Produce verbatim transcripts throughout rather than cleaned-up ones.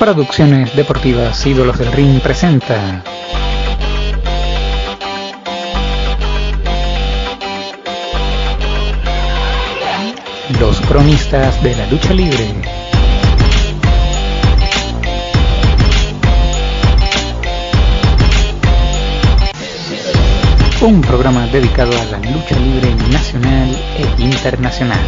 Producciones Deportivas Ídolos del Ring presenta Los Cronistas de la Lucha Libre. Un programa dedicado a la lucha libre nacional e internacional.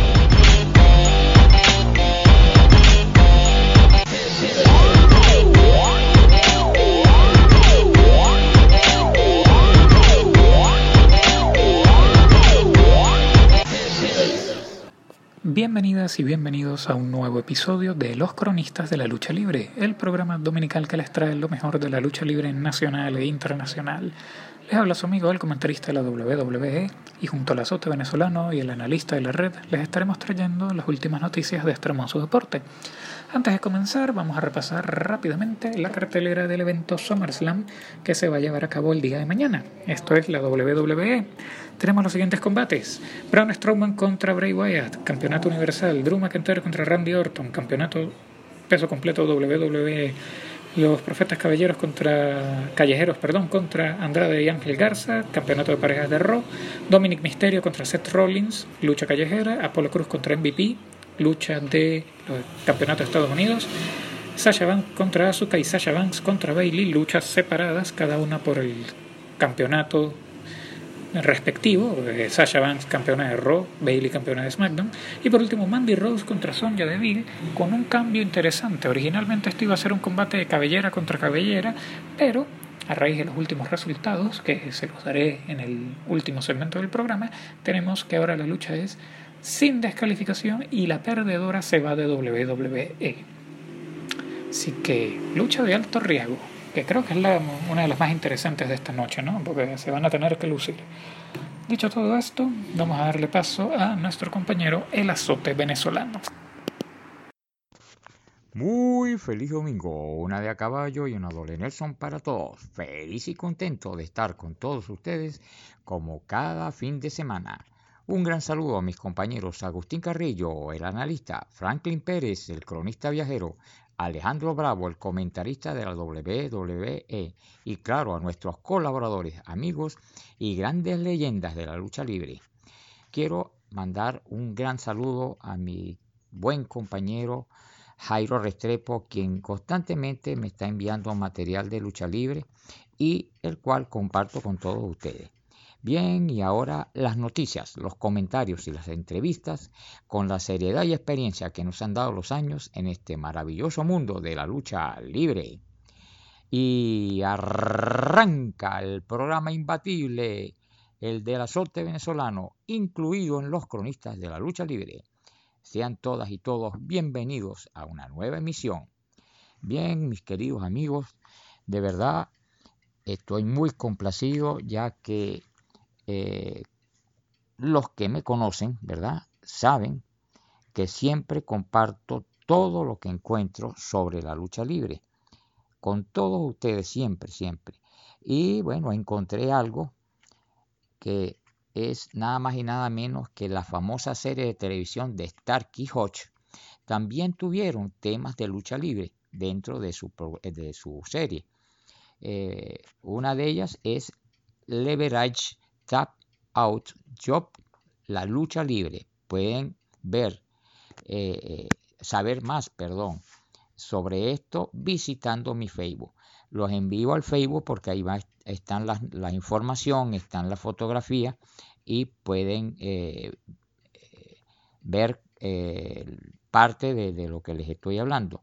Bienvenidas y bienvenidos a un nuevo episodio de Los Cronistas de la Lucha Libre, el programa dominical que les trae lo mejor de la lucha libre nacional e internacional. Les habla su amigo, el comentarista de la doble u doble u E, y junto al azote venezolano y el analista de la red, les estaremos trayendo las últimas noticias de este hermoso deporte. Antes de comenzar, vamos a repasar rápidamente la cartelera del evento SummerSlam que se va a llevar a cabo el día de mañana. Esto es la doble u doble u E. Tenemos los siguientes combates: Braun Strowman contra Bray Wyatt, campeonato universal; Drew McIntyre contra Randy Orton, campeonato peso completo doble u doble u E; los Profetas Caballeros contra Callejeros, perdón, contra Andrade y Ángel Garza, campeonato de parejas de Raw; Dominic Mysterio contra Seth Rollins, lucha callejera; Apollo Crews contra M V P, lucha de los campeonatos de Estados Unidos; Sasha Banks contra Asuka y Sasha Banks contra Bayley, luchas separadas, cada una por el campeonato respectivo. Sasha Banks campeona de Raw, Bayley campeona de SmackDown, y por último Mandy Rose contra Sonya Deville, con un cambio interesante. Originalmente esto iba a ser un combate de cabellera contra cabellera, pero a raíz de los últimos resultados, que se los daré en el último segmento del programa, tenemos que ahora la lucha es sin descalificación y la perdedora se va de doble u doble u E. Así que lucha de alto riesgo, que creo que es la, una de las más interesantes de esta noche, ¿no? Porque se van a tener que lucir. Dicho todo esto, vamos a darle paso a nuestro compañero el azote venezolano. Muy feliz domingo, una de a caballo y una doble Nelson para todos. Feliz y contento de estar con todos ustedes como cada fin de semana. Un gran saludo a mis compañeros Agustín Carrillo, el analista; Franklin Pérez, el cronista viajero; Alejandro Bravo, el comentarista de la doble u doble u E, y claro, a nuestros colaboradores, amigos y grandes leyendas de la lucha libre. Quiero mandar un gran saludo a mi buen compañero Jairo Restrepo, quien constantemente me está enviando material de lucha libre y el cual comparto con todos ustedes. Bien, y ahora las noticias, los comentarios y las entrevistas con la seriedad y experiencia que nos han dado los años en este maravilloso mundo de la lucha libre. Y arranca el programa imbatible, el del azote venezolano, incluido en los cronistas de la lucha libre. Sean todas y todos bienvenidos a una nueva emisión. Bien, mis queridos amigos, de verdad estoy muy complacido, ya que Eh, los que me conocen, ¿verdad?, saben que siempre comparto todo lo que encuentro sobre la lucha libre con todos ustedes, siempre, siempre. Y bueno, encontré algo que es nada más y nada menos que la famosa serie de televisión de Starkey Hodge. También tuvieron temas de lucha libre dentro de su, de su serie. Eh, una de ellas es Leverage Tap Out Job, la lucha libre. Pueden ver, eh, saber más, perdón, sobre esto visitando mi Facebook. Los envío al Facebook porque ahí va, están la, la información, están las fotografías y pueden eh, ver eh, parte de, de lo que les estoy hablando.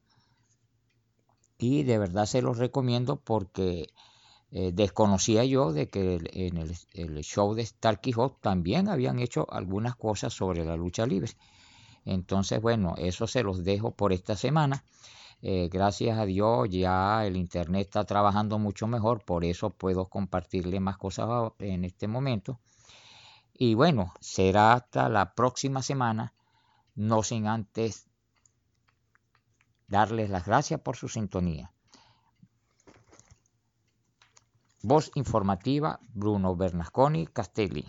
Y de verdad se los recomiendo porque Eh, desconocía yo de que en el, el show de Starkey Hodge también habían hecho algunas cosas sobre la lucha libre. Entonces, bueno, eso se los dejo por esta semana. Eh, gracias a Dios ya el internet está trabajando mucho mejor, por eso puedo compartirle más cosas en este momento. Y bueno, será hasta la próxima semana, no sin antes darles las gracias por su sintonía. Voz informativa, Bruno Bernasconi Castelli.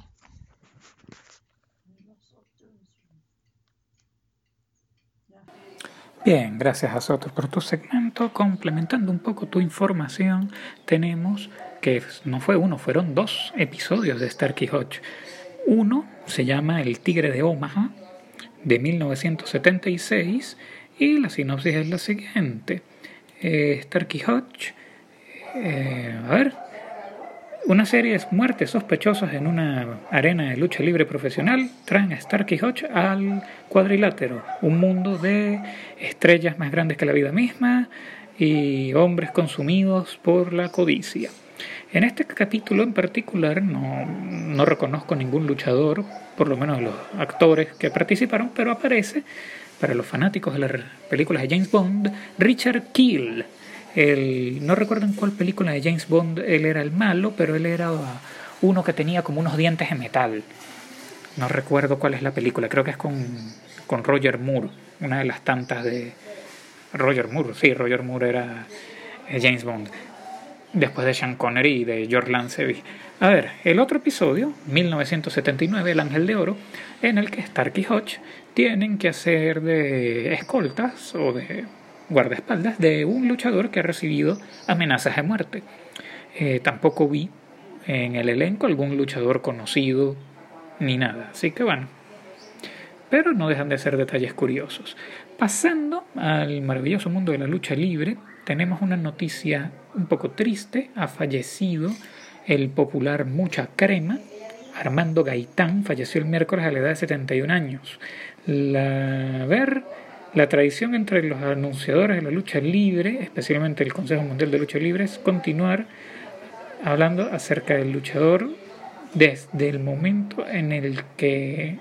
Bien, gracias a Soto por tu segmento. Complementando un poco tu información, tenemos que no fue uno, fueron dos episodios de Starkey Hodge. Uno se llama El Tigre de Omaha, de mil novecientos setenta y seis, y la sinopsis es la siguiente. Eh, Starkey Hodge, eh, a ver, una serie de muertes sospechosas en una arena de lucha libre profesional traen a Starkey Hodge al cuadrilátero, un mundo de estrellas más grandes que la vida misma y hombres consumidos por la codicia. En este capítulo en particular no, no reconozco ningún luchador, por lo menos los actores que participaron, pero aparece, para los fanáticos de las películas de James Bond, Richard Kiel. El, no recuerdo en cuál película de James Bond él era el malo, pero él era uno que tenía como unos dientes de metal. No recuerdo cuál es la película, creo que es con, con Roger Moore, una de las tantas de Roger Moore. Sí, Roger Moore era James Bond, después de Sean Connery y de George Lazenby. A ver, el otro episodio, mil novecientos setenta y nueve, El Ángel de Oro, en el que Starkey Hodge tienen que hacer de escoltas o de guardaespaldas de un luchador que ha recibido amenazas de muerte. Eh, tampoco vi en el elenco algún luchador conocido ni nada, así que bueno, pero no dejan de ser detalles curiosos. Pasando al maravilloso mundo de la lucha libre, tenemos una noticia un poco triste. Ha fallecido el popular Mucha Crema. Armando Gaitán falleció el miércoles a la edad de setenta y un años. La, a ver, la tradición entre los anunciadores de la lucha libre, especialmente el Consejo Mundial de Lucha Libre, es continuar hablando acerca del luchador desde el momento en el que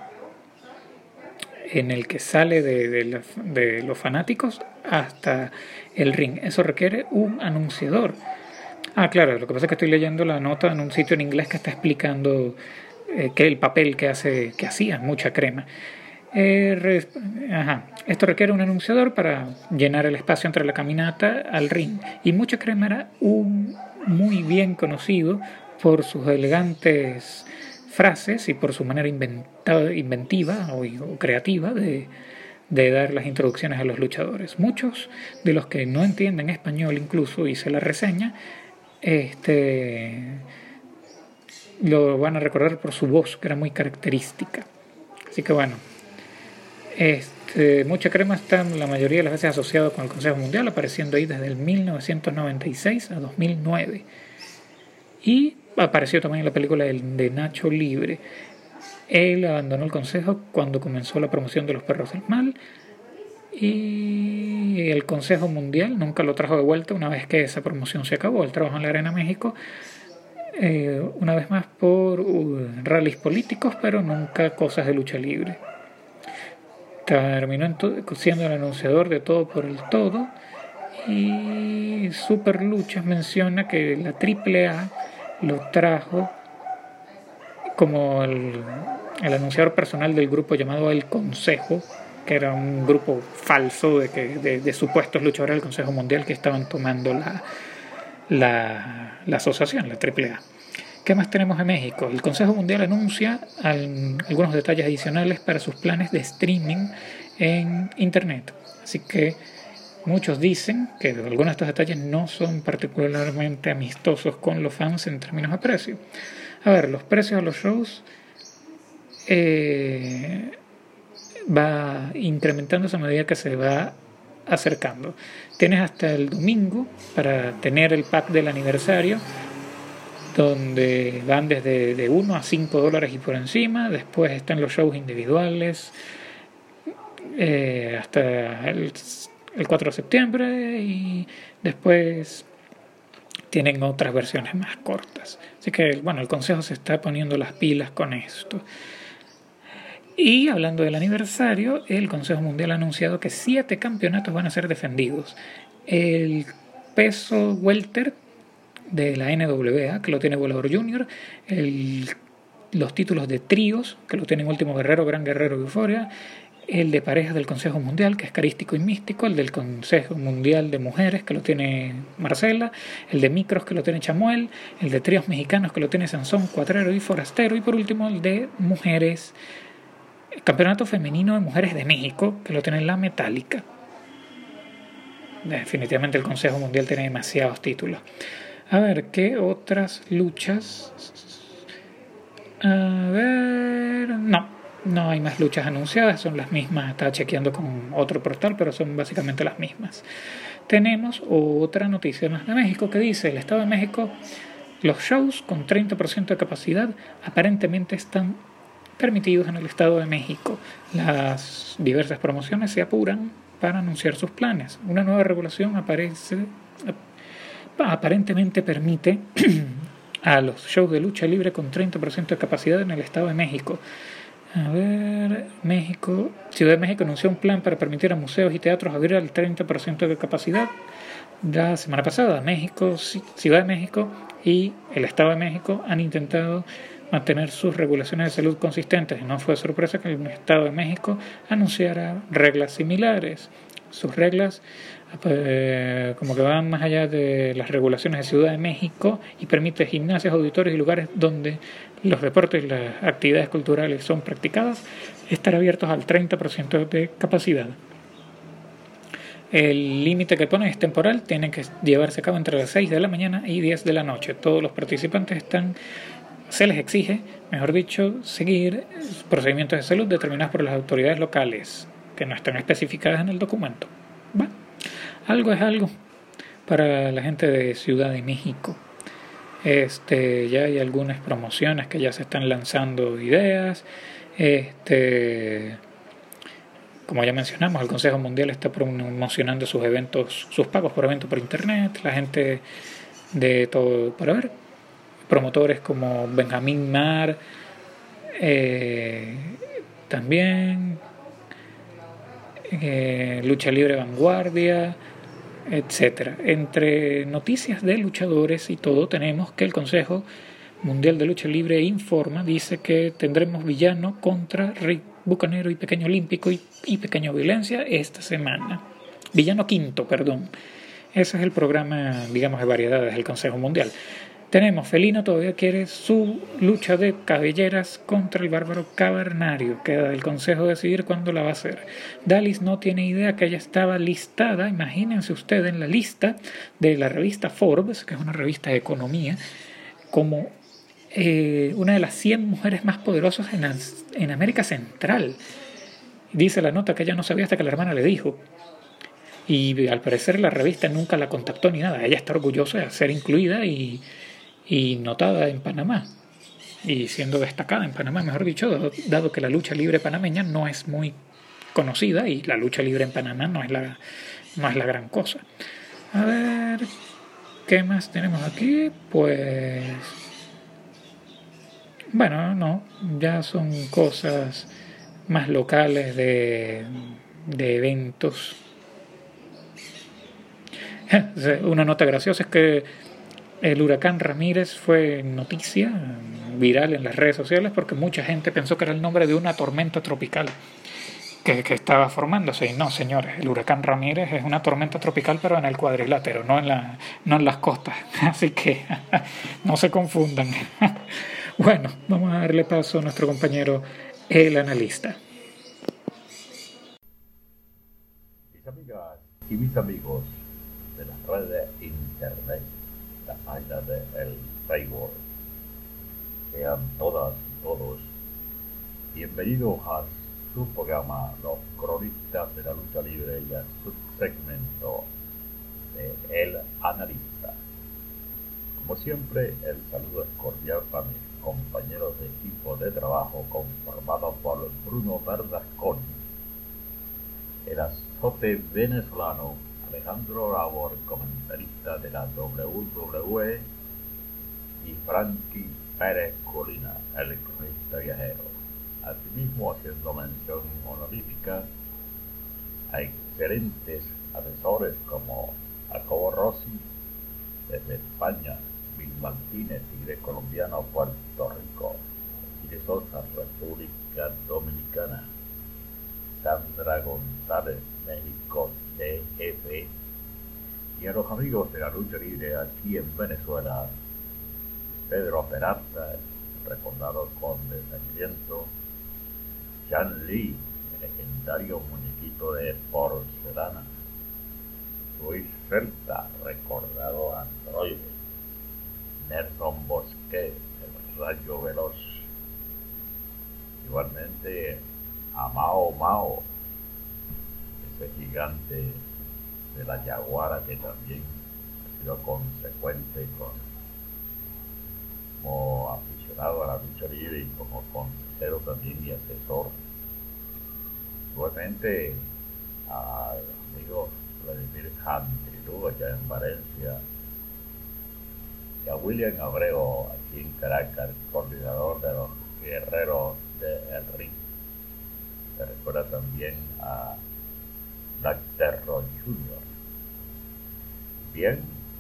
en el que sale de, de, la, de los fanáticos hasta el ring. Eso requiere un anunciador. Ah, claro, lo que pasa es que estoy leyendo la nota en un sitio en inglés que está explicando eh, que el papel que hace que hacía Mucha Crema. Eh, re, ajá. Esto requiere un anunciador para llenar el espacio entre la caminata al ring. Y Mucha Crema era un muy bien conocido por sus elegantes frases y por su manera inventiva o, o creativa de, de dar las introducciones a los luchadores. Muchos de los que no entienden español incluso hice la reseña, este, lo van a recordar por su voz, que era muy característica. Así que bueno, este, Mucha Crema está la mayoría de las veces asociado con el Consejo Mundial, apareciendo ahí desde el mil novecientos noventa y seis a dos mil nueve. Y apareció también en la película de Nacho Libre. Él abandonó el consejo cuando comenzó la promoción de Los Perros del Mal, y el Consejo Mundial nunca lo trajo de vuelta una vez que esa promoción se acabó. Él trabajó en la Arena México eh, una vez más por uh, rallies políticos, pero nunca cosas de lucha libre. Terminó siendo el anunciador de Todo por el Todo, y Super Luchas menciona que la triple A lo trajo como el, el anunciador personal del grupo llamado El Consejo, que era un grupo falso de, que, de, de supuestos luchadores del Consejo Mundial que estaban tomando la, la, la asociación, la triple A. ¿Qué más tenemos en México? El Consejo Mundial anuncia al, algunos detalles adicionales para sus planes de streaming en Internet. Así que muchos dicen que algunos de estos detalles no son particularmente amistosos con los fans en términos de precio. A ver, los precios de los shows eh, va incrementándose a medida que se va acercando. Tienes hasta el domingo para tener el pack del aniversario, donde van desde de uno a cinco dólares y por encima. Después están los shows individuales eh, hasta el el cuatro de septiembre, y después tienen otras versiones más cortas. Así que, bueno, el Consejo se está poniendo las pilas con esto. Y hablando del aniversario, el Consejo Mundial ha anunciado que siete campeonatos van a ser defendidos. El peso welter de la N W A, que lo tiene Volador Junior, el, los títulos de tríos, que lo tienen Último Guerrero, Gran Guerrero y Euforia, el de parejas del Consejo Mundial, que es Carístico y Místico, el del Consejo Mundial de Mujeres, que lo tiene Marcela, el de Micros, que lo tiene Chamuel, el de tríos mexicanos, que lo tiene Sansón, Cuatrero y Forastero, y por último el de mujeres, el Campeonato Femenino de Mujeres de México, que lo tiene La Metálica. definitivamente el Consejo Mundial tiene demasiados títulos. A ver, ¿qué otras luchas? A ver, no, no hay más luchas anunciadas, son las mismas. Estaba chequeando con otro portal, pero son básicamente las mismas. Tenemos otra noticia más de México que dice: el Estado de México, los shows con treinta por ciento de capacidad aparentemente están permitidos en el Estado de México. Las diversas promociones se apuran para anunciar sus planes. Una nueva regulación aparece, aparentemente permite a los shows de lucha libre con treinta por ciento de capacidad en el Estado de México. A ver, México, Ciudad de México anunció un plan para permitir a museos y teatros abrir al treinta por ciento de capacidad. La semana pasada, México, Ciudad de México y el Estado de México han intentado mantener sus regulaciones de salud consistentes. No fue sorpresa que el Estado de México anunciara reglas similares. Sus reglas eh, como que van más allá de las regulaciones de Ciudad de México y permite gimnasios, auditorios y lugares donde los deportes y las actividades culturales son practicadas estar abiertos al treinta por ciento de capacidad. El límite que pone es temporal, tiene que llevarse a cabo entre las seis de la mañana y diez de la noche. Todos los participantes están, se les exige, mejor dicho, seguir procedimientos de salud determinados por las autoridades locales, que no están especificadas en el documento. Bueno, algo es algo para la gente de Ciudad de México. Este, ya hay algunas promociones que ya se están lanzando ideas. Este... Como ya mencionamos, el Consejo Mundial está promocionando sus eventos, sus pagos por eventos por internet. La gente de todo para ver, promotores como Benjamín Mar, eh, también eh, Lucha Libre Vanguardia, etcétera. Entre noticias de luchadores y todo, tenemos que el Consejo Mundial de Lucha Libre informa, dice que tendremos villano contra Rick Bucanero y Pequeño Olímpico y, y Pequeño Violencia esta semana. Villano quinto, perdón. Ese es el programa, digamos, de variedades del Consejo Mundial. Tenemos, Felino todavía quiere su lucha de cabelleras contra el bárbaro Cavernario. Queda del Consejo decidir cuándo la va a hacer. Dalis no tiene idea que ella estaba listada, imagínense ustedes, en la lista de la revista Forbes, que es una revista de economía, como Eh, una de las cien mujeres más poderosas en, en América Central. Dice la nota que ella no sabía hasta que la hermana le dijo. Y al parecer la revista nunca la contactó ni nada. Ella está orgullosa de ser incluida y, y notada en Panamá. Y siendo destacada en Panamá, mejor dicho, dado, dado que la lucha libre panameña no es muy conocida y la lucha libre en Panamá no es la, no es la gran cosa. A ver, ¿qué más tenemos aquí? Pues... Bueno, no, ya son cosas más locales de, de eventos. Una nota graciosa es que el huracán Ramírez fue noticia viral en las redes sociales porque mucha gente pensó que era el nombre de una tormenta tropical que, que estaba formándose. Y no, señores, el huracán Ramírez es una tormenta tropical pero en el cuadrilátero, no en, la, no en las costas. Así que no se confundan. Bueno, vamos a darle paso a nuestro compañero, el analista. Mis amigas y mis amigos de las redes internet, la página de el Facebook, sean todas y todos bienvenidos a su programa Los Cronistas de la Lucha Libre y a su segmento de El Analista. Como siempre, el saludo es cordial para mis compañeros de equipo de trabajo conformado por Bruno Verdasconi, el azote venezolano Alejandro Labor, comentarista de la doble u doble u E, y Frankie Pérez Colina, el cronista viajero. Asimismo, haciendo mención honorífica a excelentes asesores como Jacobo Rossi desde España, Bill Martínez, Tigre Colombiano, Puerto Rico, y de Sosa, República Dominicana, Sandra González, México, D F, y a los amigos de la lucha libre aquí en Venezuela, Pedro Peralta, recordado Conde Sangriento, Chan Lee, el legendario muñequito de porcelana, Luis Celta, recordado androide, Nelson Bosque, el rayo veloz, igualmente a Mao Mao, ese gigante de la Yaguara que también ha sido consecuente con, como aficionado a la lucha libre y como consejero también y asesor. Igualmente al amigo Vladimir Cantilú allá en Valencia y a William Abreu aquí en Caracas, coordinador de los guerreros de El Ring. Se recuerda también a Black Terror junior Bien,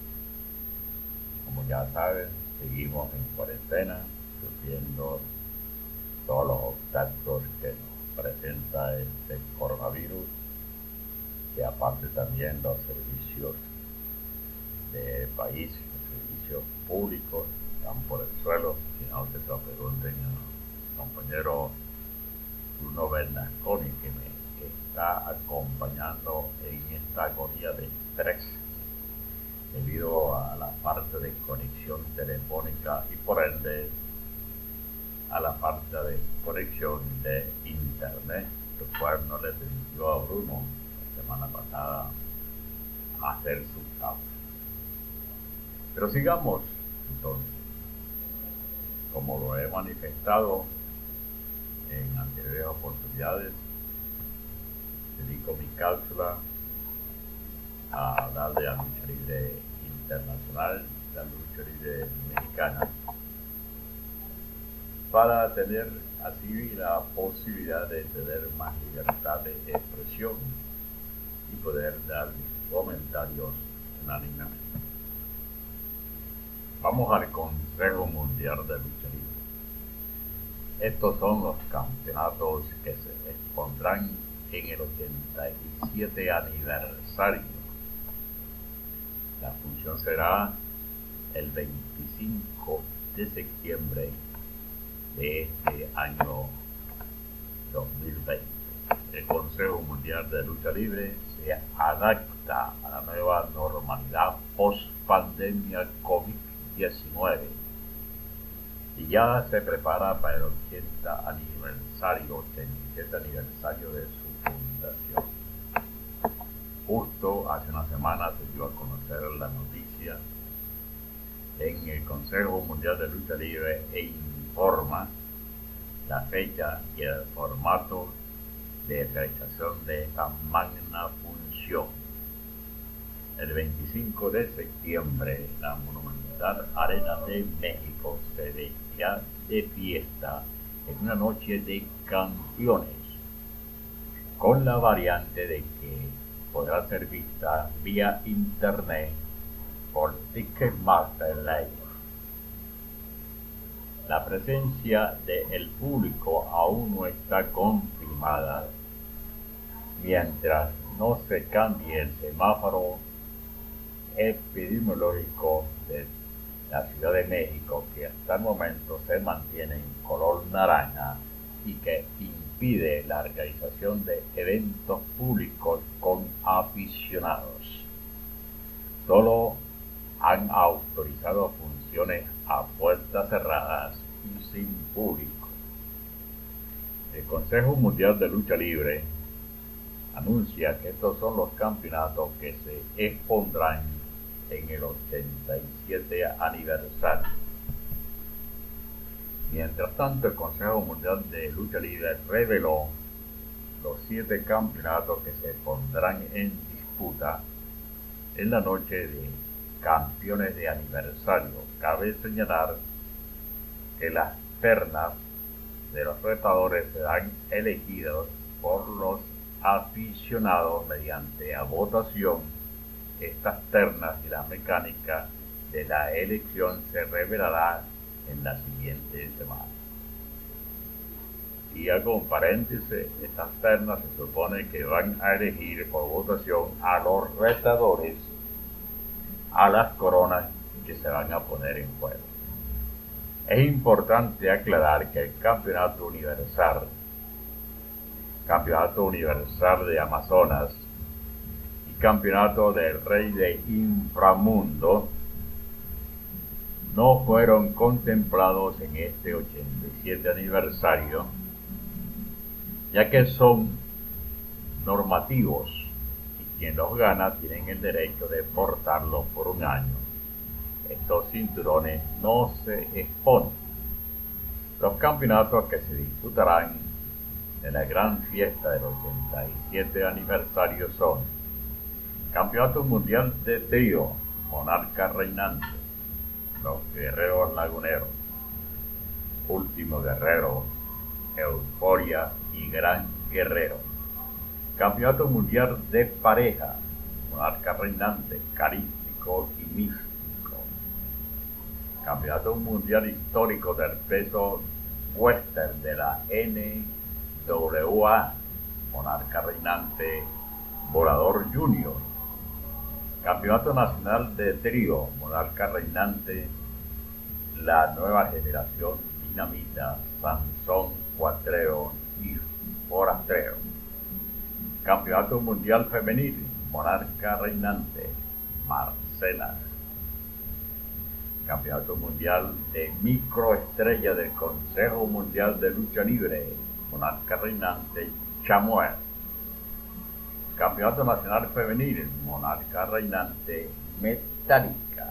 como ya saben, seguimos en cuarentena, sufriendo todos los obstáculos que nos presenta este coronavirus, y aparte también los servicios del país, los servicios públicos, están por el suelo. Si no, se lo pregunten a compañero Bruno Bernasconi, que me está acompañando en esta agonía de estrés debido a la falta de conexión telefónica y por ende a la falta de conexión de internet, lo cual no le permitió a Bruno la semana pasada hacer su trabajo. Pero sigamos entonces. Como lo he manifestado en anteriores oportunidades, dedico mi cápsula a hablar de la lucha libre internacional, la lucha libre mexicana, para tener así la posibilidad de tener más libertad de expresión y poder dar comentarios unánimemente. Vamos al Consejo Mundial de Lucha Libre. Estos son los campeonatos que se expondrán en el ochenta y siete aniversario. La función será el veinticinco de septiembre de este año dos mil veinte. El Consejo Mundial de Lucha Libre se adapta a la nueva normalidad post-pandemia COVID diecinueve y ya se prepara para el ochenta aniversario, ochenta y siete aniversario de su fundación. Justo hace una semana se dio a conocer la noticia en el Consejo Mundial de Lucha Libre e informa la fecha y el formato de realización de esta magna función. El veinticinco de septiembre, la Monumental Arena de México se vestirá de fiesta en una noche de campeones, con la variante de que podrá ser vista vía internet por Ticketmaster Live. La presencia del público aún no está confirmada, mientras no se cambie el semáforo epidemiológico de la Ciudad de México, que hasta el momento se mantiene en color naranja y que impide la organización de eventos públicos con aficionados. Solo han autorizado funciones a puertas cerradas y sin público. El Consejo Mundial de Lucha Libre anuncia que estos son los campeonatos que se expondrán en el ochenta y siete aniversario. Mientras tanto, el Consejo Mundial de Lucha Libre reveló los siete campeonatos que se pondrán en disputa en la noche de campeones de aniversario. Cabe señalar que las ternas de los retadores serán elegidos por los aficionados mediante a votación. Estas ternas y la mecánica de la elección se revelará en la siguiente semana. Y hago un paréntesis, estas ternas se supone que van a elegir por votación a los retadores a las coronas que se van a poner en juego. Es importante aclarar que el Campeonato Universal, Campeonato Universal de Amazonas y campeonato del Rey de Inframundo no fueron contemplados en este ochenta y siete aniversario, ya que son normativos y quien los gana tienen el derecho de portarlos por un año. Estos cinturones no se exponen. Los campeonatos que se disputarán en la gran fiesta del ochenta y siete aniversario son: Campeonato Mundial de Trío, Monarca Reinante, Los Guerreros Laguneros, Último Guerrero, Euforia y Gran Guerrero. Campeonato Mundial de Pareja, Monarca Reinante, Carístico y Místico. Campeonato Mundial Histórico del Peso Western de la N W A, Monarca Reinante, Volador Junior. Campeonato Nacional de Trío, Monarca Reinante, La Nueva Generación, Dinamita, Sansón, Cuatrero y Forastero. Campeonato Mundial Femenil, Monarca Reinante, Marcela. Campeonato Mundial de Microestrella del Consejo Mundial de Lucha Libre, Monarca Reinante, Chamuel. Campeonato Nacional Femenil, Monarca Reinante, Metallica.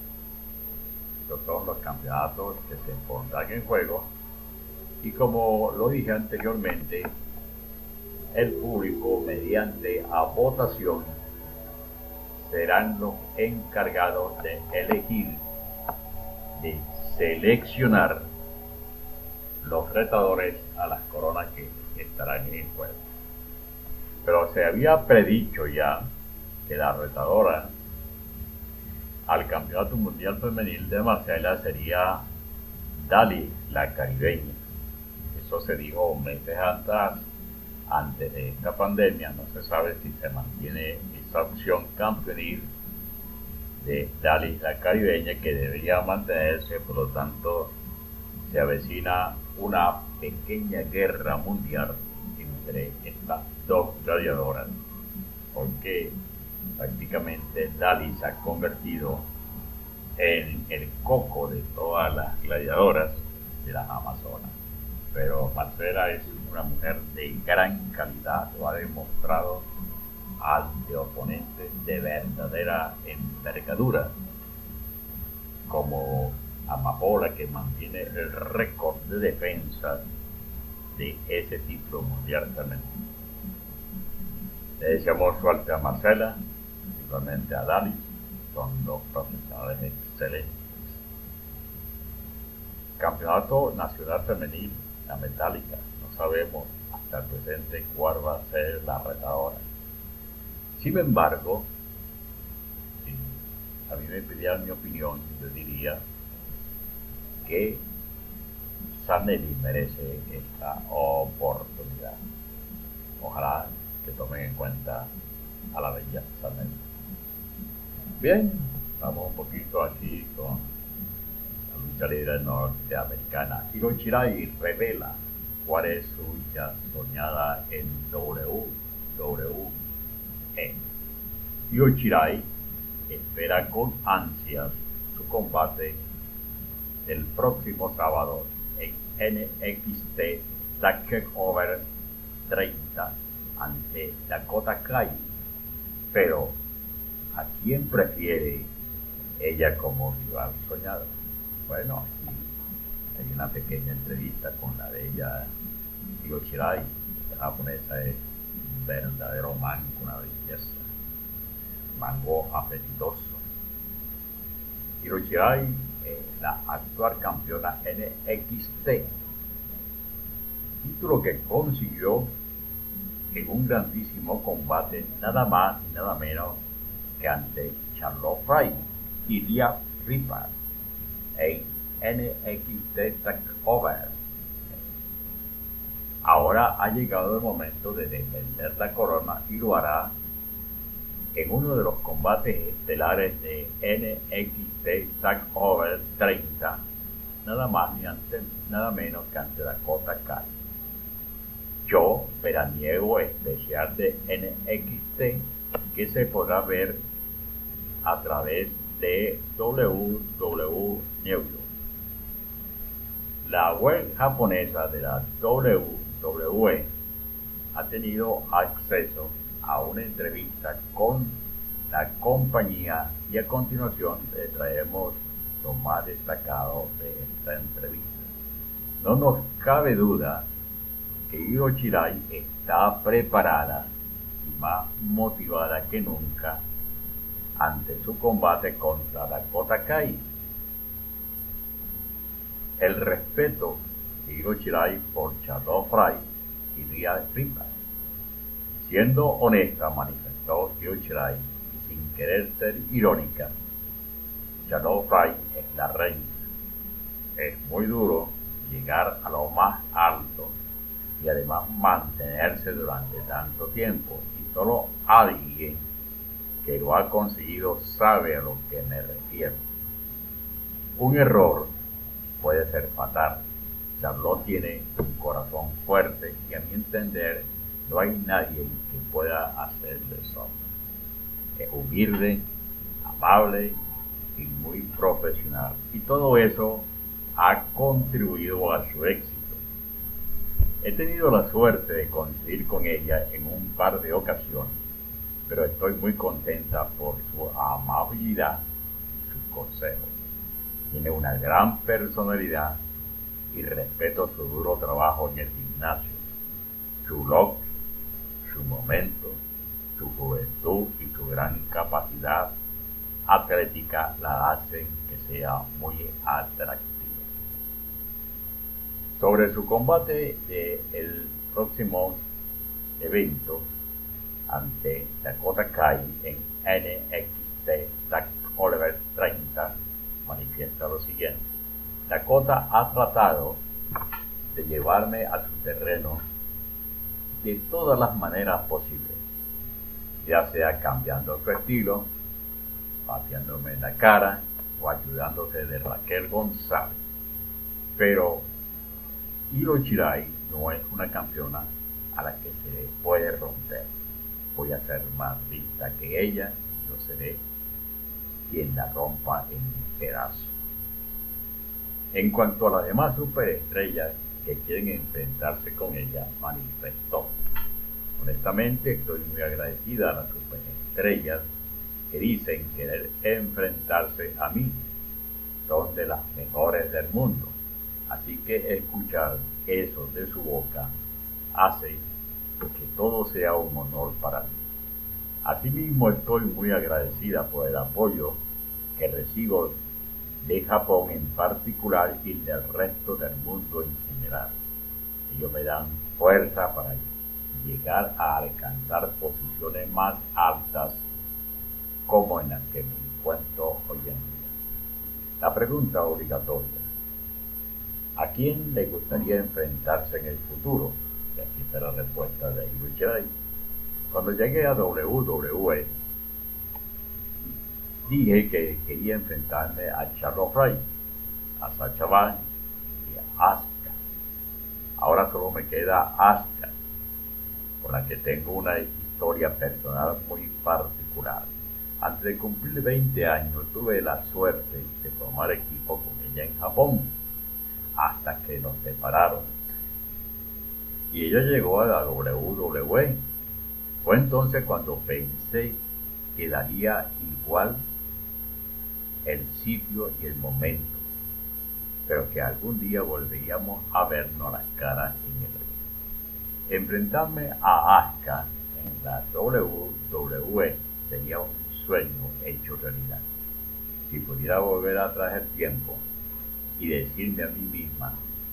Estos son los campeonatos que se pondrán en juego y, como lo dije anteriormente, el público, mediante a votación, serán los encargados de elegir, de seleccionar los retadores a las coronas que estarán en juego. Pero se había predicho ya que la retadora al Campeonato Mundial Femenil de Marcela sería Dali, la caribeña. Eso se dijo meses atrás, antes de esta pandemia. No se sabe si se mantiene esa opción campeonil de Dali, la caribeña, que debería mantenerse. Por lo tanto, se avecina una pequeña guerra mundial entre estas dos gladiadoras, porque prácticamente Dali se ha convertido en el coco de todas las gladiadoras de las Amazonas. Pero Marcela es una mujer de gran calidad, lo ha demostrado ante oponentes de verdadera envergadura, como Amapola, que mantiene el récord de defensa de ese título mundial femenino. Le deseamos suerte a Marcela, igualmente a Dali, son dos profesionales excelentes. Campeonato Nacional Femenil, la Metálica. No sabemos hasta el presente cuál va a ser la retadora. Sin embargo, si a mí me pidieran mi opinión, yo diría que Sanelli merece esta oportunidad. Ojalá que tomen en cuenta a la bella Sanelli. Bien, vamos un poquito aquí con la lucha libre norteamericana. Io Shirai revela cuál es su ya soñada en W W E. Io Shirai espera con ansias su combate el próximo sábado en N X T TakeOver treinta ante Dakota Kai. Pero ¿a quién prefiere ella como rival soñado? Bueno, aquí hay una pequeña entrevista con la bella Io Shirai. La japonesa es un verdadero mango, una belleza, mango apetitoso. Io Shirai, eh, la actual campeona N X T, título que consiguió en un grandísimo combate, nada más y nada menos que ante Charlotte Fry y Rhea Ripley en N X T TakeOver. Ahora ha llegado el momento de defender la corona y lo hará en uno de los combates estelares de N X T TakeOver treinta, nada más ni ante, nada menos que ante Dakota Kai. Yo, veraniego especial de N X T, que se podrá ver a través de W W News. La web japonesa de la W W E ha tenido acceso a una entrevista con la compañía y a continuación le traemos lo más destacado de esta entrevista. No nos cabe duda que Io Shirai está preparada y más motivada que nunca ante su combate contra Dakota Kai. El respeto de Io Shirai por Charlotte Fry y Rhea Ripley. Siendo honesta, manifestó Io Shirai, y sin querer ser irónica, Charlotte Fry es la reina. Es muy duro llegar a lo más alto y además mantenerse durante tanto tiempo, y solo alguien que lo ha conseguido sabe a lo que me refiero. Un error puede ser fatal. Charlotte tiene un corazón fuerte y a mi entender no hay nadie que pueda hacerle sombra. Es humilde, amable y muy profesional, y todo eso ha contribuido a su éxito. He tenido la suerte de coincidir con ella en un par de ocasiones, pero estoy muy contenta por su amabilidad y sus consejos. Tiene una gran personalidad y respeto su duro trabajo en el gimnasio. Su look, su momento, su juventud y su gran capacidad atlética la hacen que sea muy atractiva. Sobre su combate del próximo evento ante Dakota Kai en N X T TakeOver treinta, manifiesta lo siguiente: Dakota ha tratado de llevarme a su terreno de todas las maneras posibles, ya sea cambiando su estilo, pateándome en la cara o ayudándose de Raquel González. Pero Io Shirai no es una campeona a la que se puede romper. Voy a ser más lista que ella y yo seré quien la rompa en pedazos. En cuanto a las demás superestrellas que quieren enfrentarse con ella, manifestó: honestamente estoy muy agradecida a las superestrellas que dicen querer enfrentarse a mí. Son de las mejores del mundo, así que escuchar eso de su boca hace que todo sea un honor para mí. Asimismo, estoy muy agradecida por el apoyo que recibo de Japón en particular y del resto del mundo en general. Ellos me dan fuerza para llegar a alcanzar posiciones más altas como en las que me encuentro hoy en día. La pregunta obligatoria: ¿a quién le gustaría enfrentarse en el futuro? Y aquí está la respuesta de Io Shirai. Cuando llegué a W W E, dije que quería enfrentarme a Charlotte Fry, a Sasha Banks y a Asuka. Ahora solo me queda Asuka, con la que tengo una historia personal muy particular. Antes de cumplir veinte años tuve la suerte de formar equipo con ella en Japón, hasta que nos separaron y ella llegó a la W W E. Fue entonces cuando pensé que daría igual el sitio y el momento, pero que algún día volveríamos a vernos las caras en el ring. Enfrentarme a Asuka en la W W E sería un sueño hecho realidad. Si pudiera volver atrás el tiempo y decirme a mí misma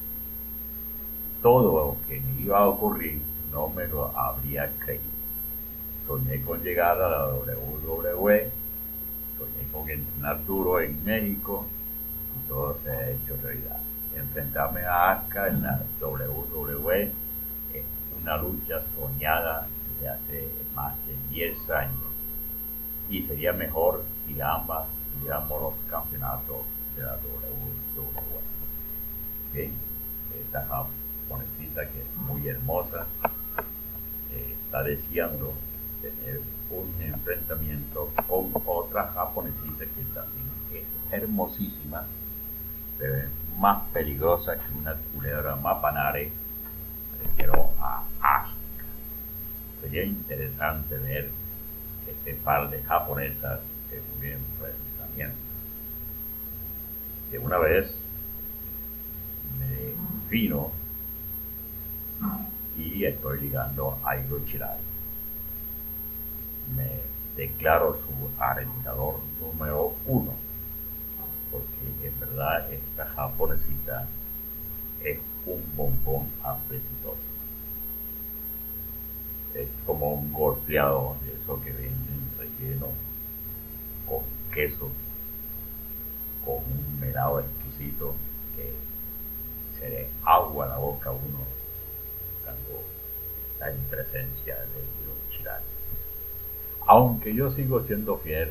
todo lo que me iba a ocurrir, no me lo habría creído. Soñé con llegar a la W W E, soñé con entrenar duro en México y todo se ha hecho realidad. Enfrentarme a Asuka en la W W E es una lucha soñada desde hace más de diez años y sería mejor si ambas tuviéramos los campeonatos de la W W E. Bien, esta japonesita que es muy hermosa, eh, está deseando tener un enfrentamiento con otra japonesita que también es hermosísima, pero es más peligrosa que una culebra mapanare, refiero a Asuka. Sería interesante ver este par de japonesas en un enfrentamiento. De una vez me vino y estoy ligando a Io Shirai. Me declaro su arrendador número uno, porque en verdad esta japonesita es un bombón apetitoso. Es como un golpeado de eso que venden relleno con queso, con un helado exquisito que se le agua a la boca a uno cuando está en presencia de Io Shirai. Aunque yo sigo siendo fiel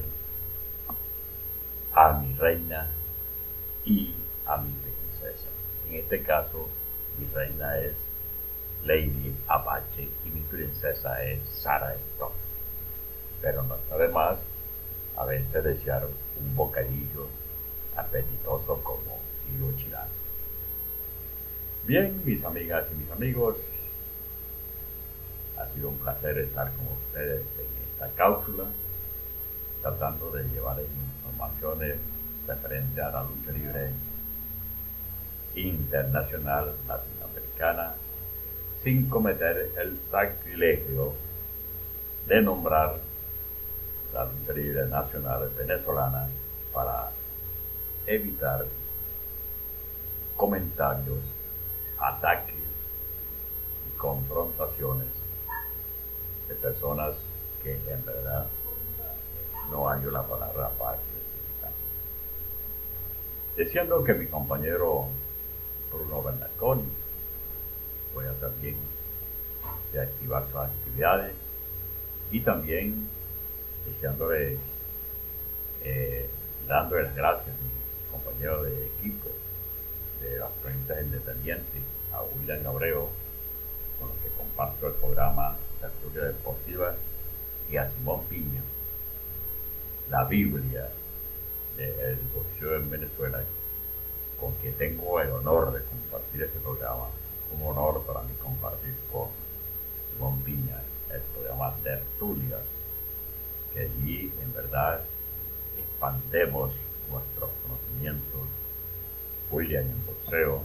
a mi reina y a mi princesa. En este caso, mi reina es Lady Apache y mi princesa es Sarah Stone. Pero no está de más a veces desear un bocadillo apetitoso como Io Shirai. Bien, mis amigas y mis amigos, ha sido un placer estar con ustedes en esta cápsula, tratando de llevar informaciones referentes a la lucha libre internacional latinoamericana, sin cometer el sacrilegio de nombrar la lucha libre nacional venezolana para evitar comentarios, ataques y confrontaciones de personas que en verdad no hallo la palabra para criticar. Deseando que mi compañero Bruno Bernasconi pueda también de activar sus actividades, y también deseándole, eh, dándole las gracias a mi compañero de equipo de las Cronistas Independientes, a William Abreu, con los que comparto el programa Tertulia Deportiva, y a Simón Piña, la Biblia del boxeo en Venezuela, con quien tengo el honor de compartir este programa. Un honor para mí compartir con Simón Piña el programa Tertulia, que allí en verdad expandemos nuestros conocimientos. William en boxeo,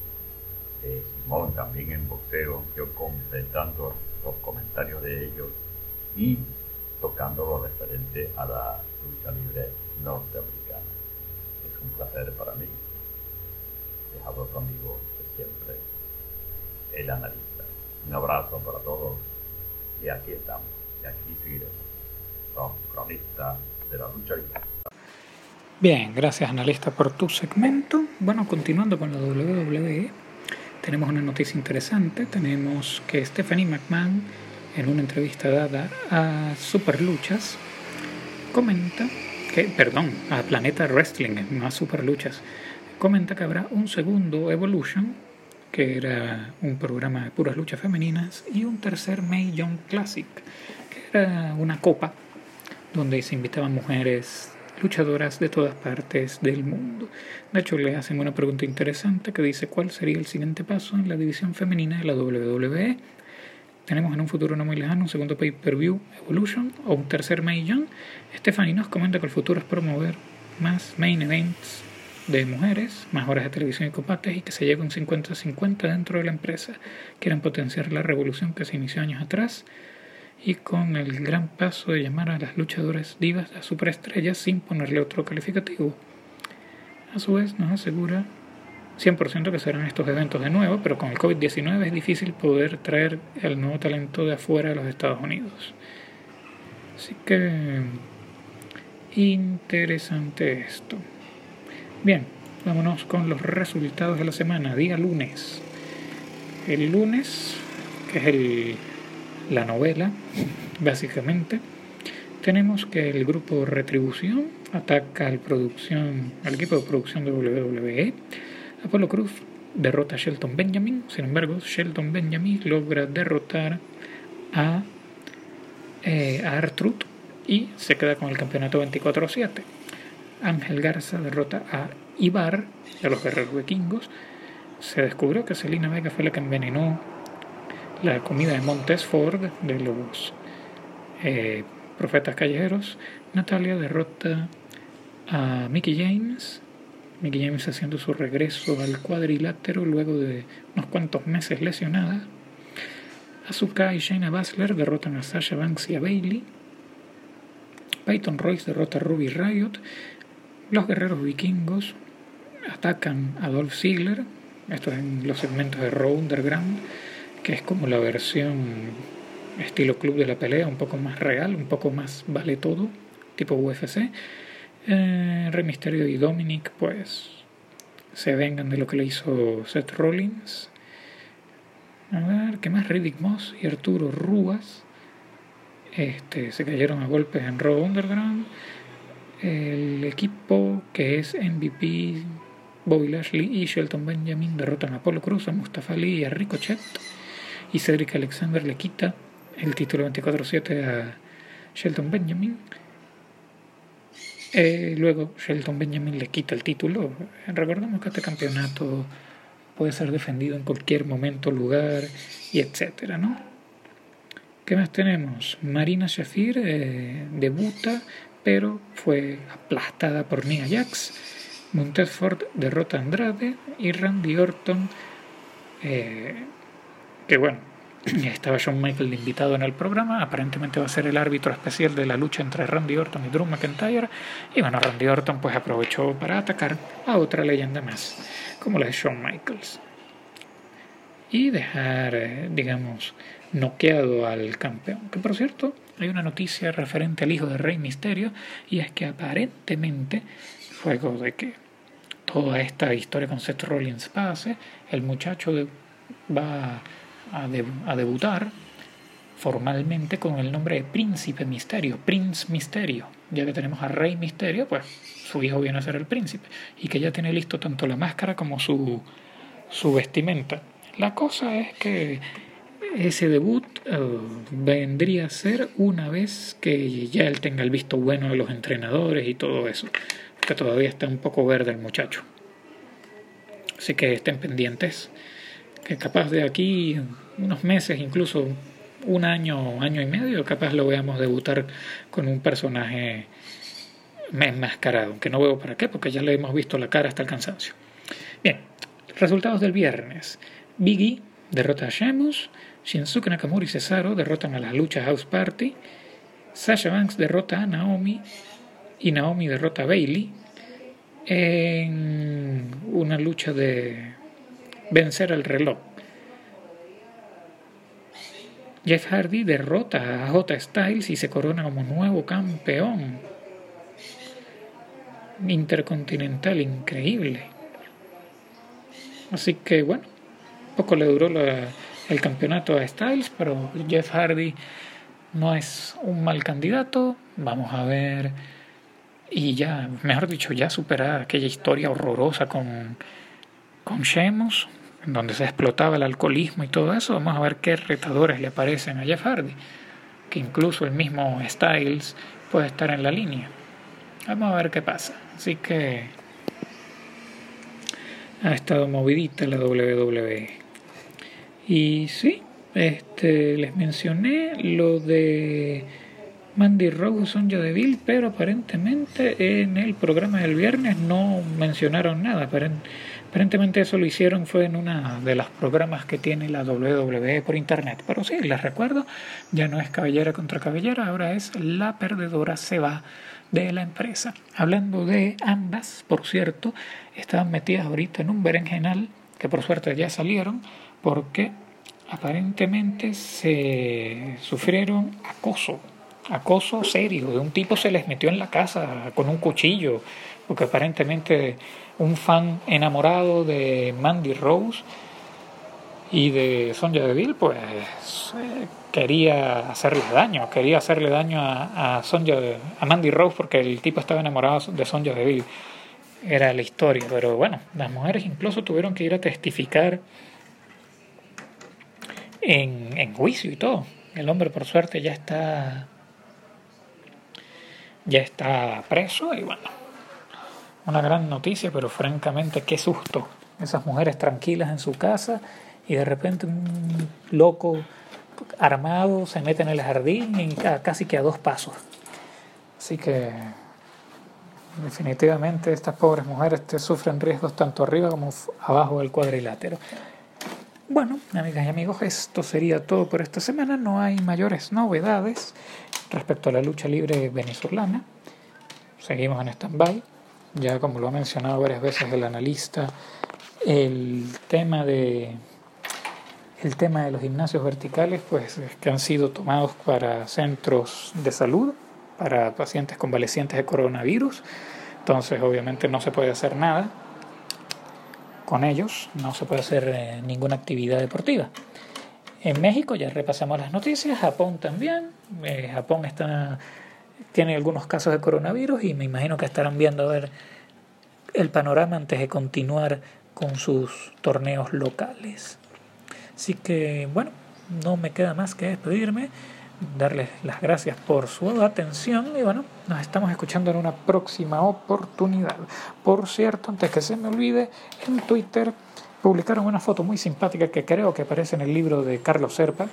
eh, Simón también en boxeo, yo completando los comentarios de ellos y tocando lo referente a la lucha libre norteamericana. Es un placer para mí dejar a otro amigo de siempre, el analista. Un abrazo para todos y aquí estamos, y aquí seguiremos. Son cronistas de la lucha libre. Bien, gracias analista por tu segmento. Bueno, continuando con la doble u doble u E, tenemos una noticia interesante. Tenemos que Stephanie McMahon, en una entrevista dada a Super Luchas, comenta que, perdón, a Planeta Wrestling, no a Super Luchas, comenta que habrá un segundo Evolution, que era un programa de puras luchas femeninas, y un tercer Mae Young Classic, que era una copa donde se invitaban mujeres luchadoras de todas partes del mundo. De hecho, le hacen una pregunta interesante que dice: ¿cuál sería el siguiente paso en la división femenina de la doble u doble u E? ¿Tenemos en un futuro no muy lejano un segundo pay-per-view Evolution o un tercer Mae Young? Stephanie nos comenta que el futuro es promover más main events de mujeres, más horas de televisión y combates, y que se llegue un cincuenta cincuenta dentro de la empresa. Quieren potenciar la revolución que se inició años atrás, y con el gran paso de llamar a las luchadoras divas a superestrellas sin ponerle otro calificativo. A su vez nos asegura cien por ciento que serán estos eventos de nuevo, pero con el covid diecinueve es difícil poder traer el nuevo talento de afuera de los Estados Unidos. Así que interesante esto. Bien, vámonos con los resultados de la semana, día lunes. El lunes, que es el la novela, básicamente, tenemos que el grupo Retribución ataca al, producción, al equipo de producción de doble u doble u E. Apollo Crews derrota a Shelton Benjamin. Sin embargo, Shelton Benjamin logra derrotar a eh, a R-Truth y se queda con el campeonato veinticuatro siete. Ángel Garza derrota a Ibar de los Guerreros Vikingos. Se descubrió que Zelina Vega fue la que envenenó la comida de Montesford de los eh, Profetas Callejeros. Natalia derrota a Mickie James. Mickie James haciendo su regreso al cuadrilátero luego de unos cuantos meses lesionada. Asuka y Shayna Baszler derrotan a Sasha Banks y a Bayley. Peyton Royce derrota a Ruby Riott. Los Guerreros Vikingos atacan a Dolph Ziggler. Esto es en los segmentos de Raw Underground, que es como la versión estilo club de la pelea, un poco más real, un poco más vale todo, tipo U F C. Eh, Rey Mysterio y Dominic pues se vengan de lo que le hizo Seth Rollins. A ver, ¿qué más? Riddick Moss y Arturo Ruas este, se cayeron a golpes en Raw Underground. El equipo que es M V P, Bobby Lashley y Shelton Benjamin derrotan a Apollo Crews, a Mustafa Ali y a Ricochet. Y Cedric Alexander le quita el título veinticuatro siete a Shelton Benjamin. Eh, luego Shelton Benjamin le quita el título. Recordemos que este campeonato puede ser defendido en cualquier momento, lugar y etcétera, ¿no? ¿Qué más tenemos? Marina Shafir eh, debuta, pero fue aplastada por Nia Jax. Montesford derrota a Andrade y Randy Orton, eh, que bueno, estaba Shawn Michaels de invitado en el programa, aparentemente va a ser el árbitro especial de la lucha entre Randy Orton y Drew McIntyre, y bueno, Randy Orton pues aprovechó para atacar a otra leyenda más, como la de Shawn Michaels, y dejar, eh, digamos, noqueado al campeón. Que por cierto, hay una noticia referente al hijo de Rey Mysterio, y es que aparentemente, luego de que toda esta historia con Seth Rollins pase, el muchacho de, va a, de, a debutar formalmente con el nombre de Príncipe Misterio, Prince Misterio. Ya que tenemos a Rey Mysterio, pues su hijo viene a ser el príncipe, y que ya tiene listo tanto la máscara como su, su vestimenta. La cosa es que ese debut uh, vendría a ser una vez que ya él tenga el visto bueno de los entrenadores y todo eso, que todavía está un poco verde el muchacho. Así que estén pendientes, que capaz de aquí unos meses, incluso un año, año y medio, capaz lo veamos debutar con un personaje enmascarado, aunque no veo para qué, porque ya le hemos visto la cara hasta el cansancio. Bien, resultados del viernes. Big E derrota a Sheamus. Shinsuke Nakamura y Cesaro derrotan a la Lucha House Party. Sasha Banks derrota a Naomi y Naomi derrota a Bayley en una lucha de vencer el reloj. Jeff Hardy derrota a J Styles y se corona como nuevo campeón intercontinental. Increíble. Así que bueno, poco le duró la, el campeonato a Styles, pero Jeff Hardy no es un mal candidato. Vamos a ver, y ya, mejor dicho, ya superada aquella historia horrorosa con, con Sheamus, en donde se explotaba el alcoholismo y todo eso. Vamos a ver qué retadores le aparecen a Jeff Hardy, que incluso el mismo Styles puede estar en la línea. Vamos a ver qué pasa. Así que ha estado movidita la doble u doble u E. Y sí, este, les mencioné lo de Mandy Rose, Sonya Deville, pero aparentemente en el programa del viernes no mencionaron nada. Aparentemente eso lo hicieron fue en una de los programas que tiene la doble u doble u E por internet. Pero sí, les recuerdo, ya no es cabellera contra cabellera, ahora es la perdedora se va de la empresa. Hablando de ambas, por cierto, estaban metidas ahorita en un berenjenal, que por suerte ya salieron, porque aparentemente se sufrieron acoso, acoso serio. De un tipo se les metió en la casa con un cuchillo, porque aparentemente un fan enamorado de Mandy Rose y de Sonya Deville, pues eh, quería hacerle daño, quería hacerle daño a, a Sonya, a Mandy Rose, porque el tipo estaba enamorado de Sonya Deville. Era la historia, pero bueno, las mujeres incluso tuvieron que ir a testificar en, en juicio y todo. El hombre por suerte ya está ya está preso y bueno, una gran noticia, pero francamente qué susto. Esas mujeres tranquilas en su casa y de repente un loco armado se mete en el jardín y casi que a dos pasos. Así que definitivamente estas pobres mujeres te sufren riesgos tanto arriba como abajo del cuadrilátero. Bueno, amigas y amigos, esto sería todo por esta semana. No hay mayores novedades respecto a la lucha libre venezolana. Seguimos en stand-by. Ya como lo ha mencionado varias veces el analista, el tema de el tema de los gimnasios verticales, pues que han sido tomados para centros de salud, para pacientes convalecientes de coronavirus. Entonces obviamente no se puede hacer nada con ellos, no se puede hacer eh, ninguna actividad deportiva. En México ya repasamos las noticias, Japón también, eh, Japón está, tiene algunos casos de coronavirus y me imagino que estarán viendo a ver el panorama antes de continuar con sus torneos locales. Así que bueno, no me queda más que despedirme, darles las gracias por su atención y bueno, nos estamos escuchando en una próxima oportunidad. Por cierto, antes que se me olvide, en Twitter publicaron una foto muy simpática que creo que aparece en el libro de Carlos Serpa,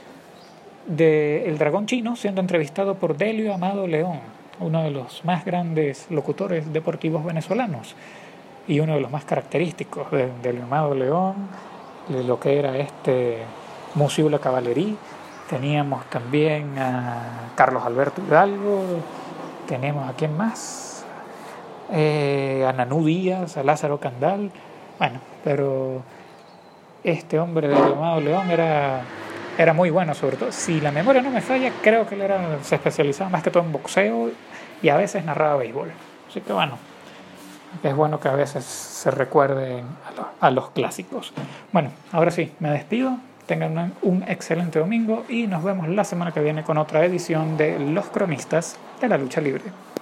de El Dragón Chino siendo entrevistado por Delio Amado León, uno de los más grandes locutores deportivos venezolanos y uno de los más característicos de Delio Amado León, de lo que era este Museo La Caballería. Teníamos también a Carlos Alberto Hidalgo, tenemos a quién más, eh, a Nanú Díaz, a Lázaro Candal. Bueno, pero este hombre de Amado León era, era muy bueno, sobre todo, si la memoria no me falla, creo que él era, se especializaba más que todo en boxeo y a veces narraba béisbol. Así que bueno, es bueno que a veces se recuerden a los, a los clásicos. Bueno, ahora sí, me despido. Tengan un excelente domingo y nos vemos la semana que viene con otra edición de Los Cronistas de la Lucha Libre.